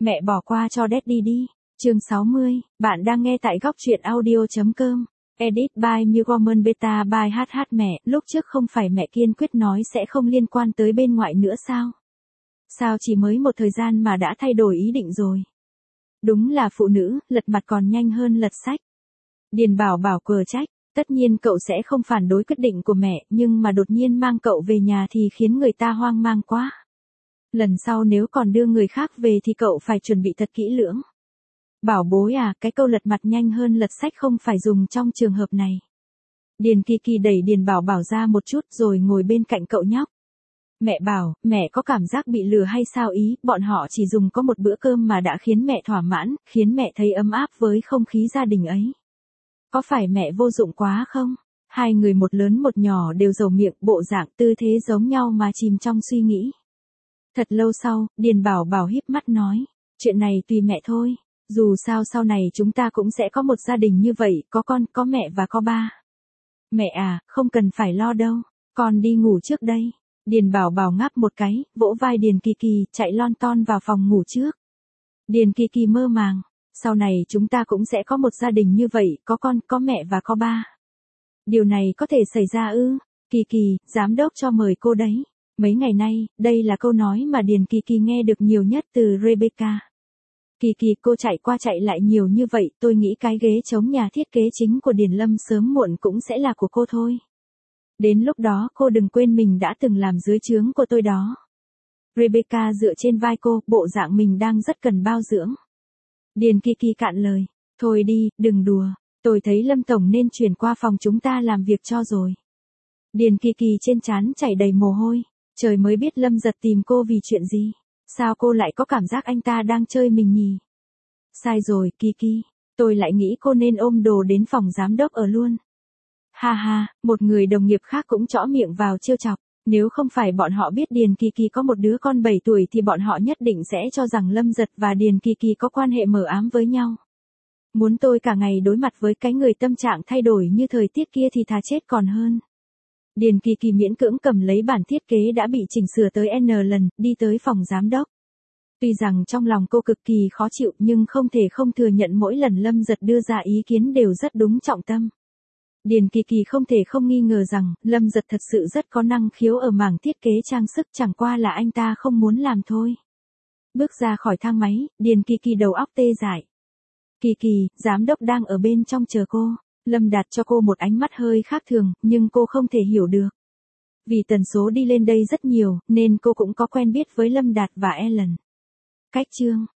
Mẹ bỏ qua cho Daddy đi. Chương 60, bạn đang nghe tại góc truyện audio.com. Edit by Newcomen Beta by HH. Mẹ, lúc trước không phải mẹ kiên quyết nói sẽ không liên quan tới bên ngoại nữa sao? Sao chỉ mới một thời gian mà đã thay đổi ý định rồi? Đúng là phụ nữ, lật mặt còn nhanh hơn lật sách. Điền Bảo Bảo cờ trách, tất nhiên cậu sẽ không phản đối quyết định của mẹ, nhưng mà đột nhiên mang cậu về nhà thì khiến người ta hoang mang quá. Lần sau nếu còn đưa người khác về thì cậu phải chuẩn bị thật kỹ lưỡng. Bảo bối à, cái câu lật mặt nhanh hơn lật sách không phải dùng trong trường hợp này. Điền Kỳ Kỳ đẩy Điền Bảo Bảo ra một chút rồi ngồi bên cạnh cậu nhóc. Mẹ bảo, mẹ có cảm giác bị lừa hay sao ý, bọn họ chỉ dùng có một bữa cơm mà đã khiến mẹ thỏa mãn, khiến mẹ thấy ấm áp với không khí gia đình ấy. Có phải mẹ vô dụng quá không? Hai người một lớn một nhỏ đều dầu miệng, bộ dạng tư thế giống nhau mà chìm trong suy nghĩ. Thật lâu sau, Điền Bảo Bảo híp mắt nói, chuyện này tùy mẹ thôi, dù sao sau này chúng ta cũng sẽ có một gia đình như vậy, có con, có mẹ và có ba. Mẹ à, không cần phải lo đâu, con đi ngủ trước đây. Điền Bảo Bảo ngáp một cái, vỗ vai Điền Kỳ Kỳ, chạy lon ton vào phòng ngủ trước. Điền Kỳ Kỳ mơ màng, sau này chúng ta cũng sẽ có một gia đình như vậy, có con, có mẹ và có ba. Điều này có thể xảy ra ư? Kỳ Kỳ, giám đốc cho mời cô đấy. Mấy ngày nay, đây là câu nói mà Điền Kỳ Kỳ nghe được nhiều nhất từ Rebecca. Kỳ Kỳ, cô chạy qua chạy lại nhiều như vậy, tôi nghĩ cái ghế chống nhà thiết kế chính của Điền Lâm sớm muộn cũng sẽ là của cô thôi. Đến lúc đó cô đừng quên mình đã từng làm dưới trướng của tôi đó. Rebecca dựa trên vai cô, bộ dạng mình đang rất cần bao dưỡng. Điền Kỳ Kỳ cạn lời, thôi đi, đừng đùa, tôi thấy Lâm Tổng nên chuyển qua phòng chúng ta làm việc cho rồi. Điền Kỳ Kỳ trên trán chảy đầy mồ hôi, trời mới biết Lâm Giật tìm cô vì chuyện gì, sao cô lại có cảm giác anh ta đang chơi mình nhỉ? Sai rồi, Kỳ Kỳ, tôi lại nghĩ cô nên ôm đồ đến phòng giám đốc ở luôn. Ha ha, một người đồng nghiệp khác cũng trõ miệng vào trêu chọc, nếu không phải bọn họ biết Điền Kỳ Kỳ có một đứa con 7 tuổi thì bọn họ nhất định sẽ cho rằng Lâm Giật và Điền Kỳ Kỳ có quan hệ mờ ám với nhau. Muốn tôi cả ngày đối mặt với cái người tâm trạng thay đổi như thời tiết kia thì thà chết còn hơn. Điền Kỳ Kỳ miễn cưỡng cầm lấy bản thiết kế đã bị chỉnh sửa tới N lần, đi tới phòng giám đốc. Tuy rằng trong lòng cô cực kỳ khó chịu nhưng không thể không thừa nhận mỗi lần Lâm Giật đưa ra ý kiến đều rất đúng trọng tâm. Điền Kỳ Kỳ không thể không nghi ngờ rằng, Lâm Giật thật sự rất có năng khiếu ở mảng thiết kế trang sức, chẳng qua là anh ta không muốn làm thôi. Bước ra khỏi thang máy, Điền Kỳ Kỳ đầu óc tê dại. Kỳ Kỳ, giám đốc đang ở bên trong chờ cô. Lâm Đạt cho cô một ánh mắt hơi khác thường, nhưng cô không thể hiểu được. Vì tần số đi lên đây rất nhiều, nên cô cũng có quen biết với Lâm Đạt và Ellen. Cách chương